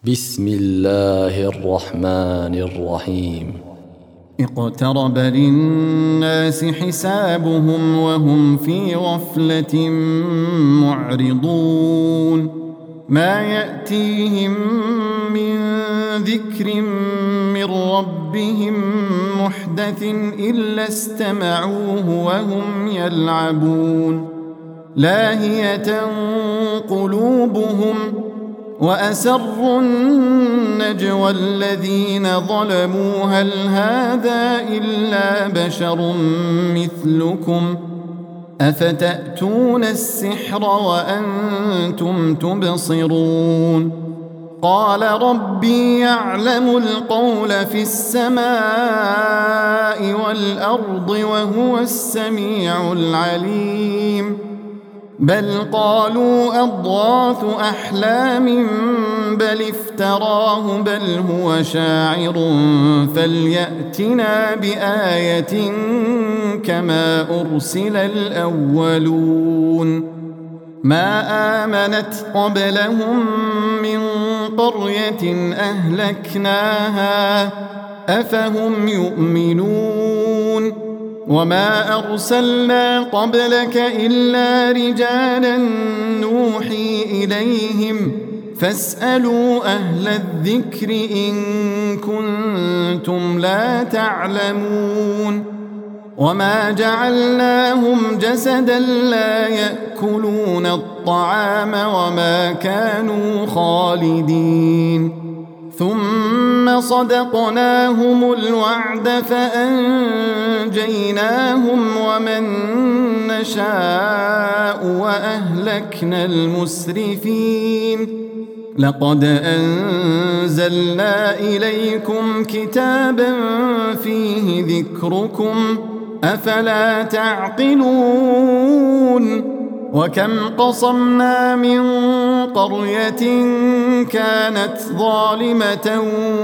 بسم الله الرحمن الرحيم. اقترب للناس حسابهم وهم في غفلة معرضون ما يأتيهم من ذكر من ربهم محدث إلا استمعوه وهم يلعبون لاهية قلوبهم وأسروا النجوى الذين ظلموا هل هذا إلا بشر مثلكم أفتأتون السحر وأنتم تبصرون قال ربي يعلم القول في السماء والأرض وهو السميع العليم بل قالوا أضغاث أحلام بل افتراه بل هو شاعر فليأتنا بآية كما أرسل الأولون ما آمنت قبلهم من قرية أهلكناها أفهم يؤمنون وما أرسلنا قبلك إلا رجالا نوحي إليهم فاسألوا أهل الذكر إن كنتم لا تعلمون وما جعلناهم جسدا لا يأكلون الطعام وما كانوا خالدين ثم صدقناهم الوعد فأنجيناهم ومن نشاء وأهلكنا المسرفين لقد أنزلنا إليكم كتابا فيه ذكركم أفلا تعقلون وكم قصمنا من قرية كانت ظالمة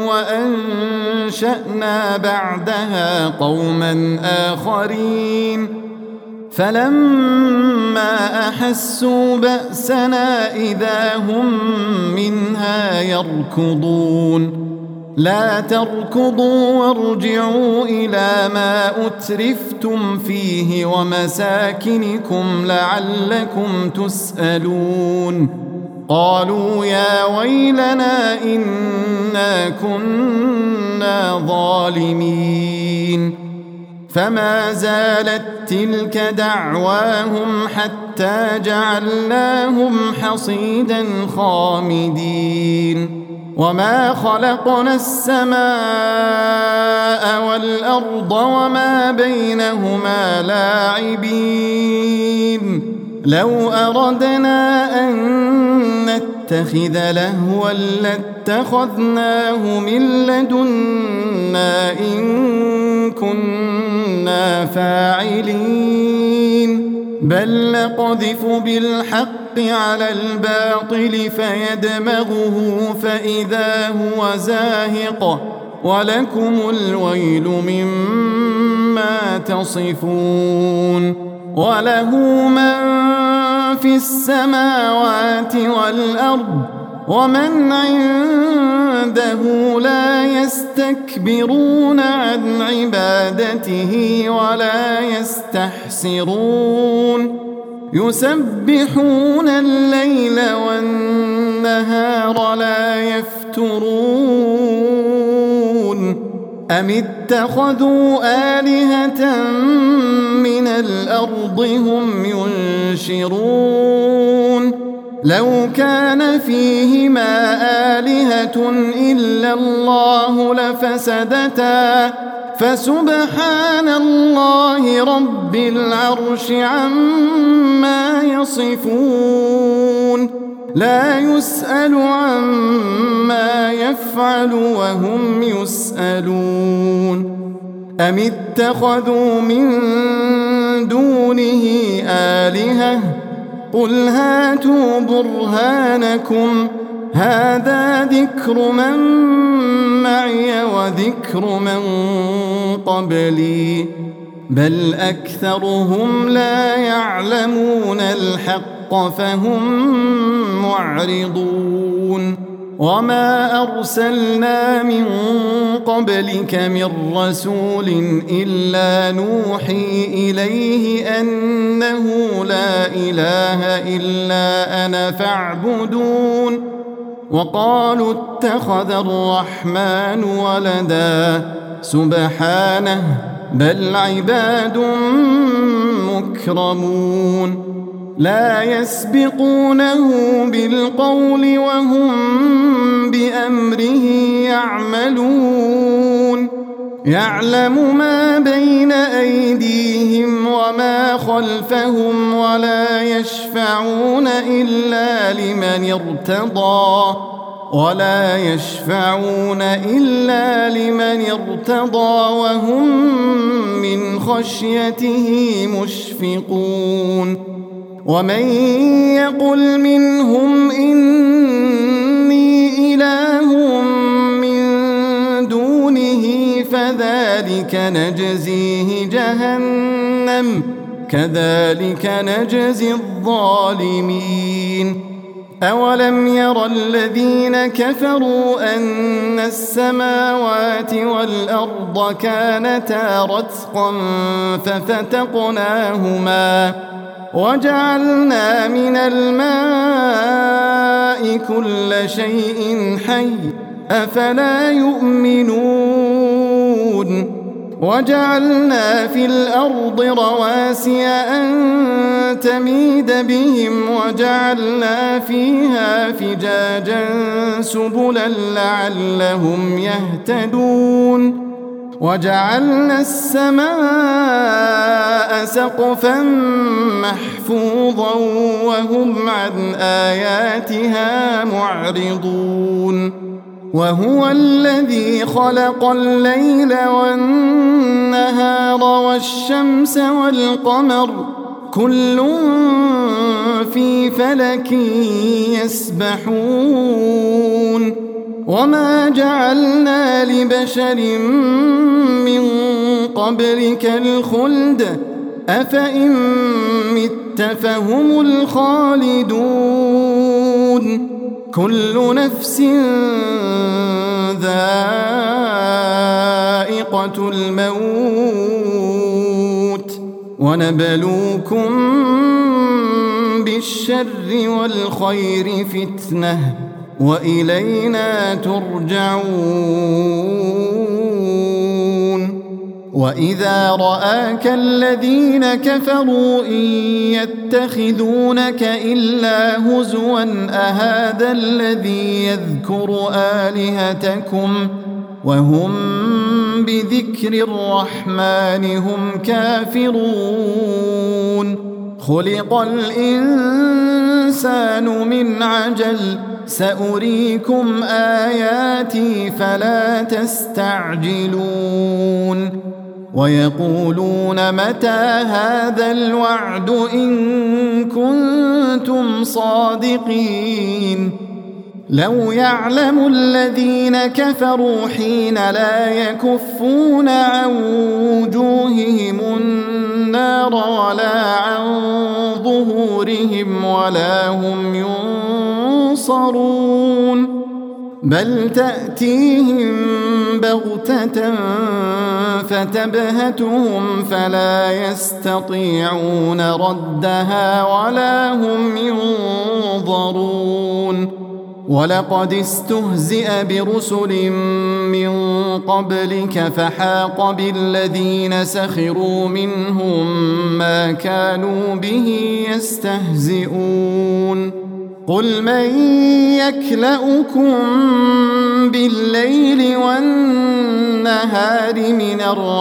وأنشأنا بعدها قوما آخرين فلما أحسوا بأسنا إذا هم منها يركضون لا تركضوا وارجعوا إلى ما أترفتم فيه ومساكنكم لعلكم تسألون قالوا يا ويلنا إنا كنا ظالمين فما زالت تلك دعواهم حتى جعلناهم حصيدا خامدين وما خلقنا السماء والأرض وما بينهما لاعبين لو أردنا أن نتخذ لهوا لاتخذناه من لدنا إن كنا فاعلين بل نقذف بالحق على الباطل فيدمغه فإذا هو زاهق ولكم الويل مما تصفون وله من في السماوات والأرض ومن عنده لا يستكبرون عن عبادته ولا يستحسرون يسبحون الليل والنهار لا يفترون أم اتخذوا آلهة من الأرض هم ينشرون لو كان فيهما آلهة إلا الله لفسدتا فسبحان الله رب العرش عما يصفون لا يسأل عما يفعل وهم يسألون أم اتخذوا من دونه آلهة قل هاتوا برهانكم هذا ذكر من معي وذكر من قبلي بل أكثرهم لا يعلمون الحق فهم معرضون وما أرسلنا من قبلك من رسول إلا نوحي إليه أنه لا إله إلا أنا فاعبدون وقالوا اتخذ الرحمن ولدا سبحانه بل عباد مكرمون لا يسبقونه بالقول وهم بأمره يعملون يعلم ما بين أيديهم وما خلفهم ولا يشفعون إلا لمن ارتضى وهم من خشيته مشفقون ومن يقل منهم إني إله من دونه فذلك نجزيه جهنم كذلك نجزي الظالمين أولم ير الذين كفروا أن السماوات والأرض كانتا رتقا ففتقناهما وجعلنا من الماء كل شيء حي أفلا يؤمنون وجعلنا في الأرض رواسي أن تميد بهم وجعلنا فيها فجاجا سبلا لعلهم يهتدون وجعلنا السماء سقفا محفوظا وهم عن آياتها معرضون وهو الذي خلق الليل والنهار والشمس والقمر كل في فلك يسبحون وما جعلنا لبشر من قبلك الخلد أفإن مت فهم الخالدون كل نفس ذائقة الموت ونبلوكم بالشر والخير فتنة وإلينا ترجعون وإذا رآك الذين كفروا إن يتخذونك إلا هزوا أهذا الذي يذكر آلهتكم وهم بذكر الرحمن هم كافرون خلق الإنسان من عجل سأريكم آياتي فلا تستعجلون ويقولون متى هذا الوعد إن كنتم صادقين لو يعلم الذين كفروا حين لا يكفون عن وجوههم النار ولا عن ظهورهم ولا هم ينصرون بل تأتيهم بغتة فتبهتهم فلا يستطيعون ردها ولا هم ينظرون ولقد استهزئ برسل من قبلك فحاق بالذين سخروا منهم ما كانوا به يستهزئون قل من يكلؤكم بالليل والنهار من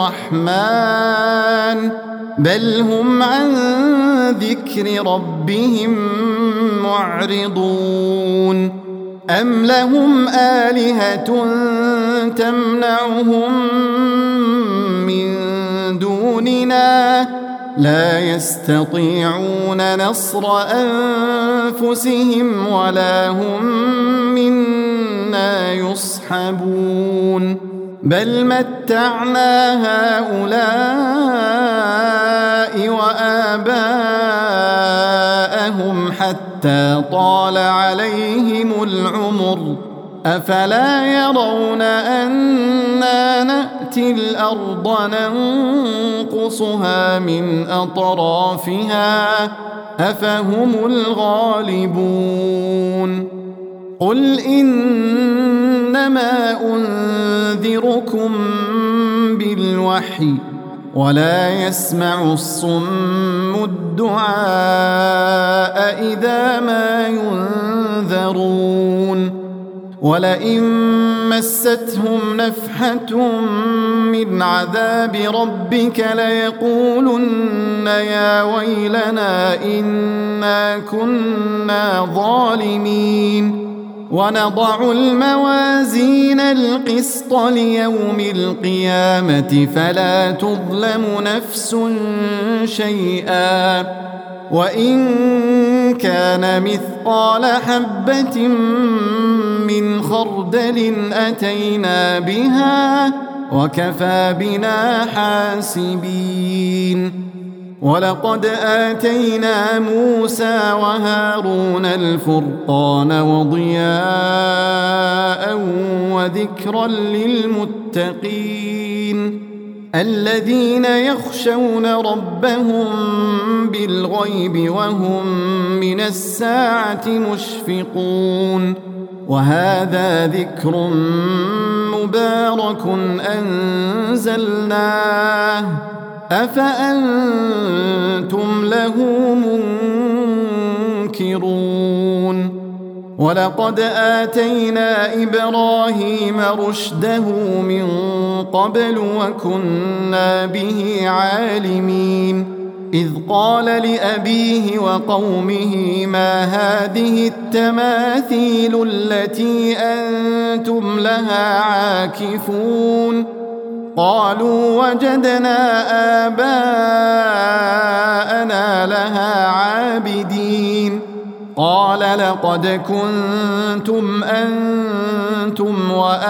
الرحمن بل هم عن ذكر ربهم معرضون أم لهم آلهة تمنعهم من دوننا لا يستطيعون نصر أنفسهم ولا هم منا يصحبون بل متعنا هؤلاء وآباءهم حتى طال عليهم العمر أفلا يرون أنا نأتي الأرض ننقصها من أطرافها أفهم الغالبون قل إنما أنذركم بالوحي ولا يسمع الصم الدعاء إذا ما ينذرون ولئن مستهم نفحة من عذاب ربك ليقولن يا ويلنا إنا كنا ظالمين ونضع الموازين القسط ليوم القيامة فلا تظلم نفس شيئا وإن كان مثقال حبة من خردل أتينا بها وكفى بنا حاسبين ولقد آتينا موسى وهارون الفرقان وضياء وذكرا للمتقين الذين يخشون ربهم بالغيب وهم من الساعة مشفقون وهذا ذكر مبارك أنزلناه أفأنتم له منكرون ولقد آتينا إبراهيم رشده من قبل وكنا به عالمين إذ قال لأبيه وقومه ما هذه التماثيل التي أنتم لها عاكفون قالوا وجدنا آباءنا لها عابدين قال لقد كنتم أنتم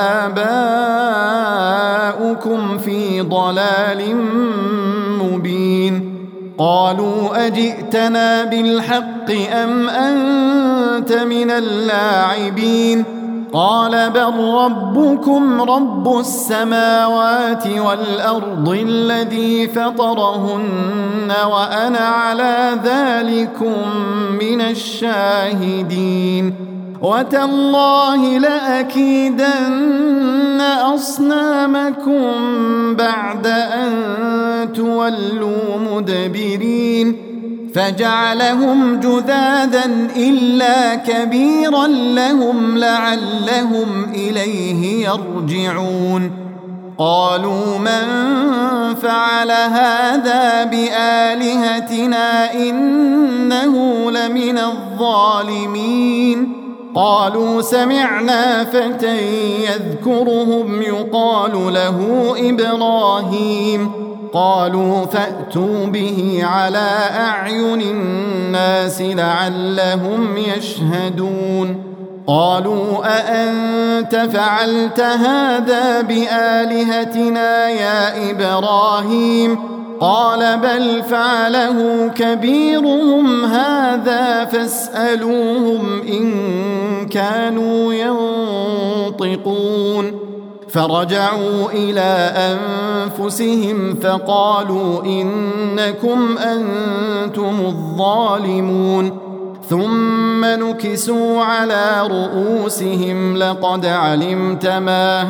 وآباؤكم في ضلال مبين قالوا أجئتنا بالحق أم أنت من اللاعبين قال بل ربكم رب السماوات والأرض الذي فطرهن وأنا على ذلكم من الشاهدين وتالله لأكيدن أصنامكم بعد أن تولوا مدبرين فجعلهم جذاذا إلا كبيرا لهم لعلهم إليه يرجعون قالوا من فعل هذا بآلهتنا إنه لمن الظالمين قالوا سمعنا فتى يذكرهم يقال له إبراهيم قالوا فأتوا به على أعين الناس لعلهم يشهدون قالوا أأنت فعلت هذا بآلهتنا يا إبراهيم قال بل فعله كبيرهم هذا فاسألوهم إن كانوا ينطقون فرجعوا إلى أنفسهم فقالوا إنكم أنتم الظالمون ثم نكسوا على رؤوسهم لقد علمت ما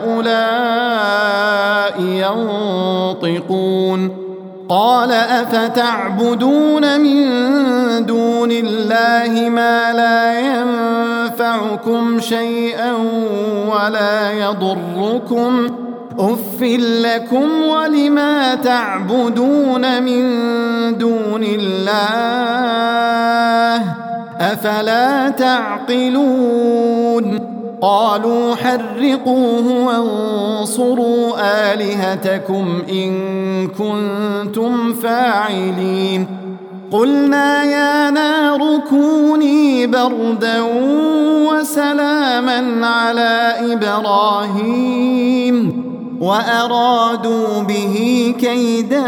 هؤلاء ينطقون قال أفتعبدون من دون الله ما لا ينفعكم شيئا ولا يضركم أف لكم ولما تعبدون من دون الله أفلا تعقلون قالوا حرقوه وانصروا آلهتكم إن كنتم فاعلين قلنا يا نار كوني بردا وسلاما على إبراهيم وأرادوا به كيدا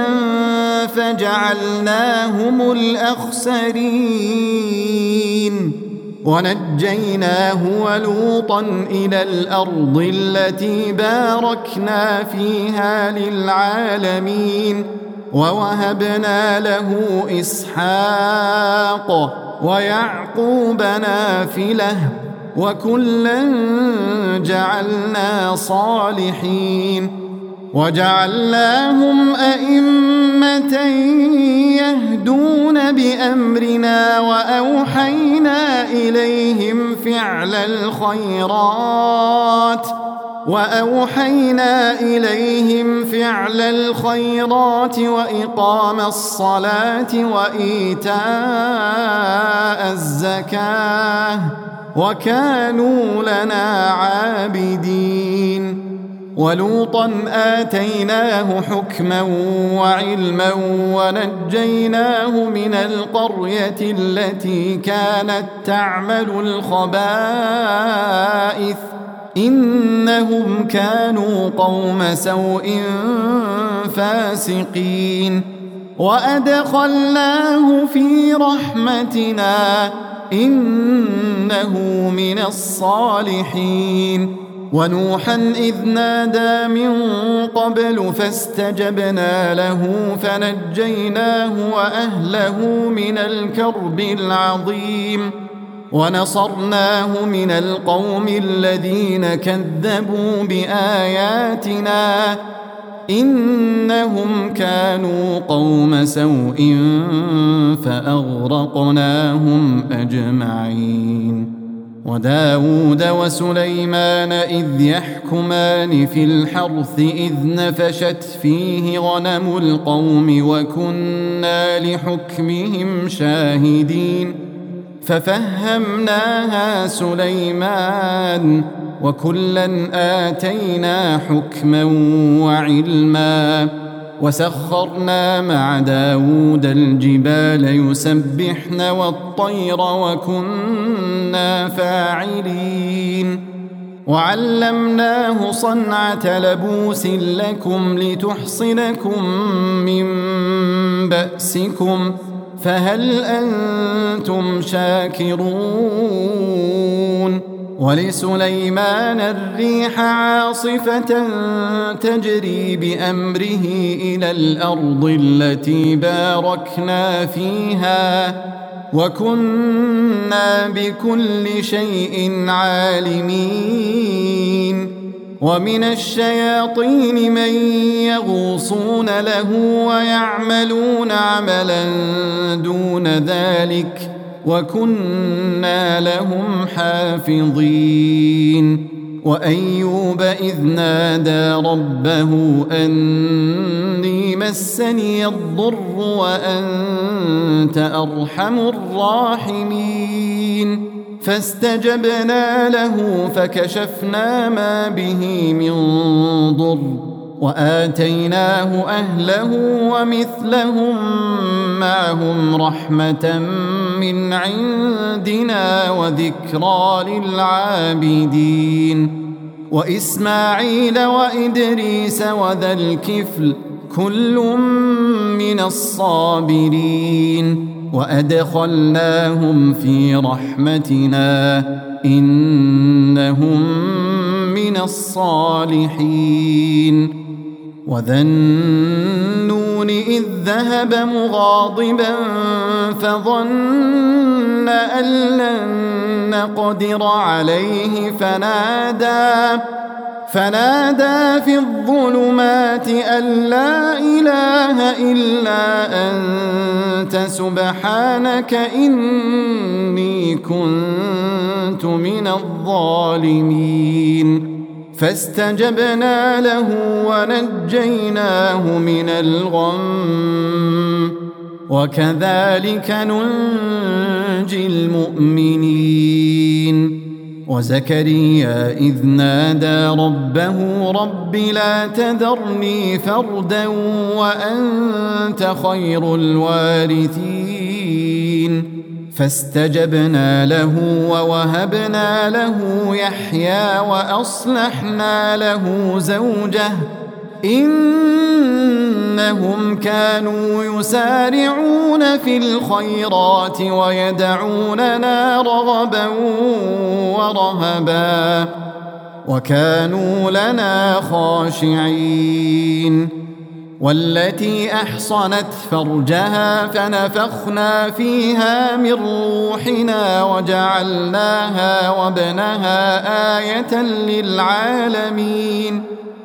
فجعلناهم الأخسرين ونجيناه ولوطا إلى الأرض التي باركنا فيها للعالمين ووهبنا له إسحاق ويعقوب نافلة وكلا جعلنا صالحين وجعلناهم أئمة يهدون بأمرنا وأوحينا إليهم فعل الخيرات وإقام الصلاة وإيتاء الزكاة وكانوا لنا عابدين ولوطا آتيناه حكما وعلما ونجيناه من القرية التي كانت تعمل الخبائث إنهم كانوا قوم سوء فاسقين وأدخلناه في رحمتنا إنه من الصالحين ونوحا إذ نادى من قبل فاستجبنا له فنجيناه وأهله من الكرب العظيم ونصرناه من القوم الذين كذبوا بآياتنا إنهم كانوا قوم سوء فأغرقناهم أجمعين وداود وسليمان إذ يحكمان في الحرث إذ نفشت فيه غنم القوم وكنا لحكمهم شاهدين ففهمناها سليمان وكلا آتينا حكما وعلما وسخرنا مع داود الجبال يسبحن والطير وكنا فاعلين وعلمناه صنعة لبوس لكم لتحصنكم من بأسكم فهل أنتم شاكرون ولسليمان الريح عاصفة تجري بأمره إلى الأرض التي باركنا فيها وكنا بكل شيء عالمين ومن الشياطين من يغوصون له ويعملون عملا دون ذلك وكنا لهم حافظين وأيوب إذ نادى ربه أني مسني الضر وأنت أرحم الراحمين فاستجبنا له فكشفنا ما به من ضر وآتيناه أهله ومثلهم معهم رحمة من عندنا وذكرى للعابدين وإسماعيل وإدريس وذا الكفل كل من الصابرين وأدخلناهم في رحمتنا إنهم من الصالحين وذا النون إذ ذهب مغاضبا فظن أن لن نقدر عليه فنادى في الظلمات أن لا إله إلا أنت سبحانك إني كنت من الظالمين فاستجبنا له ونجيناه من الغم وكذلك ننجي المؤمنين وزكريا إذ نادى ربه رب لا تذرني فردا وأنت خير الوارثين فاستجبنا له ووهبنا له يحيى وأصلحنا له زوجه إنهم كانوا يسارعون في الخيرات ويدعوننا رغبا ورهبا وكانوا لنا خاشعين والتي أحصنت فرجها فنفخنا فيها من روحنا وجعلناها وابنها آية للعالمين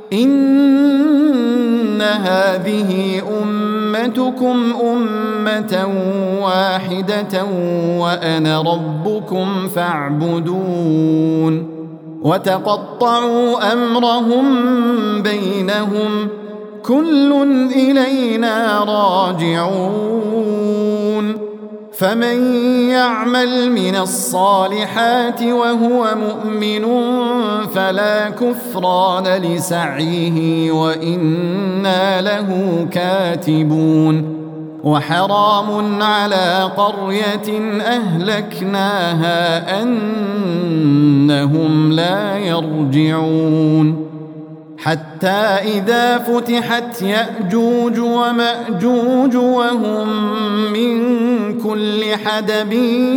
إن هذه أمتكم أمة واحدة وأنا ربكم فاعبدون وتقطعوا أمرهم بينهم كل إلينا راجعون فمن يعمل من الصالحات وهو مؤمن فلا كفران لسعيه وإنا له كاتبون وحرام على قرية أهلكناها أنهم لا يرجعون حتى إذا فتحت يأجوج ومأجوج وهم من كل حدب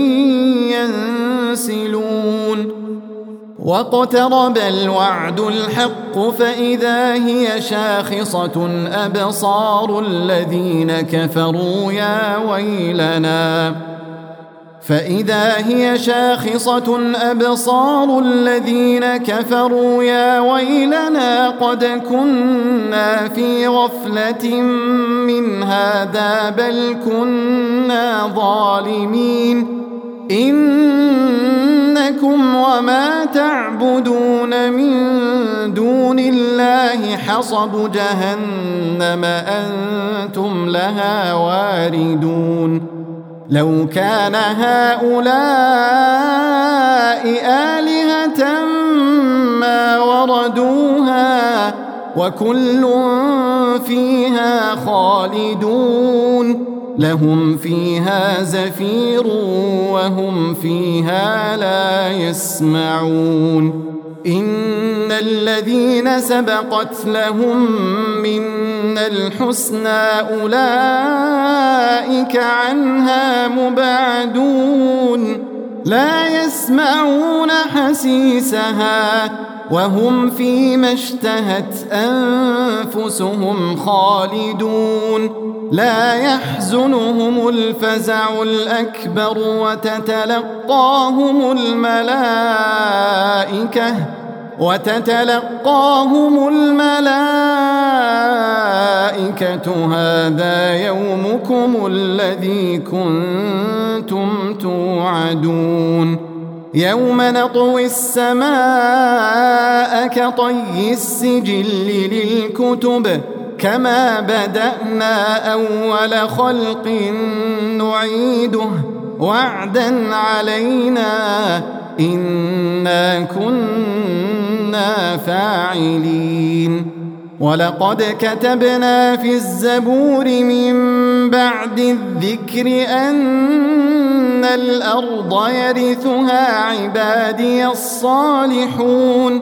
ينسلون واقترب الوعد الحق فإذا هي شاخصة أبصار الذين كفروا يا ويلنا فإذا هي شاخصة أبصار الذين كفروا يا ويلنا قد كنا في غفلة من هذا بل كنا ظالمين إنكم وما تعبدون من دون الله حصب جهنم أنتم لها واردون لو كان هؤلاء آلهة ما وردوها وكل فيها خالدون لهم فيها زفير وهم فيها لا يسمعون إن الذين سبقت لهم منا الحسنى أولئك عنها مبعدون لا يسمعون حسيسها وهم فيما اشتهت أنفسهم خالدون لا يحزنهم الفزع الأكبر وتتلقاهم الملائكة هذا يومكم الذي كنتم توعدون يوم نطوي السماء كطي السجل للكتب كما بدأنا أول خلق نعيده وعدا علينا إنا كنا فاعلين ولقد كتبنا في الزبور من بعد الذكر أن الأرض يرثها عبادي الصالحون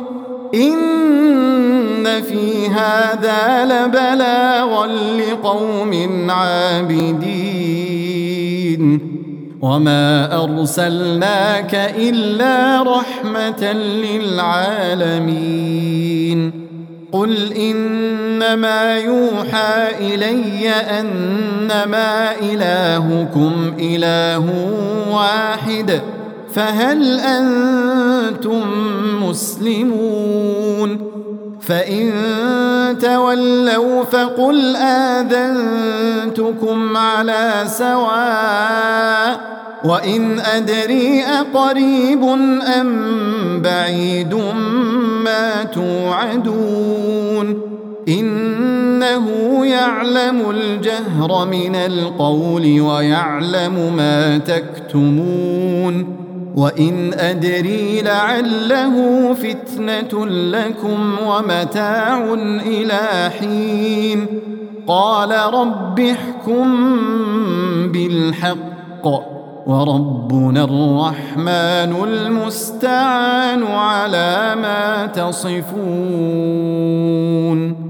إن في هذا لبلاغا لقوم عابدين وما أرسلناك إلا رحمة للعالمين قل إنما يوحى إلي أنما إلهكم إله واحد فهل أنتم مسلمون فإن تولوا فقل آذنتكم على سواء وإن أدري أقريب أم بعيد ما توعدون إنه يعلم الجهر من القول ويعلم ما تكتمون وإن أدري لعله فتنة لكم ومتاع إلى حين قال رب احكم بالحق وربنا الرحمن المستعان على ما تصفون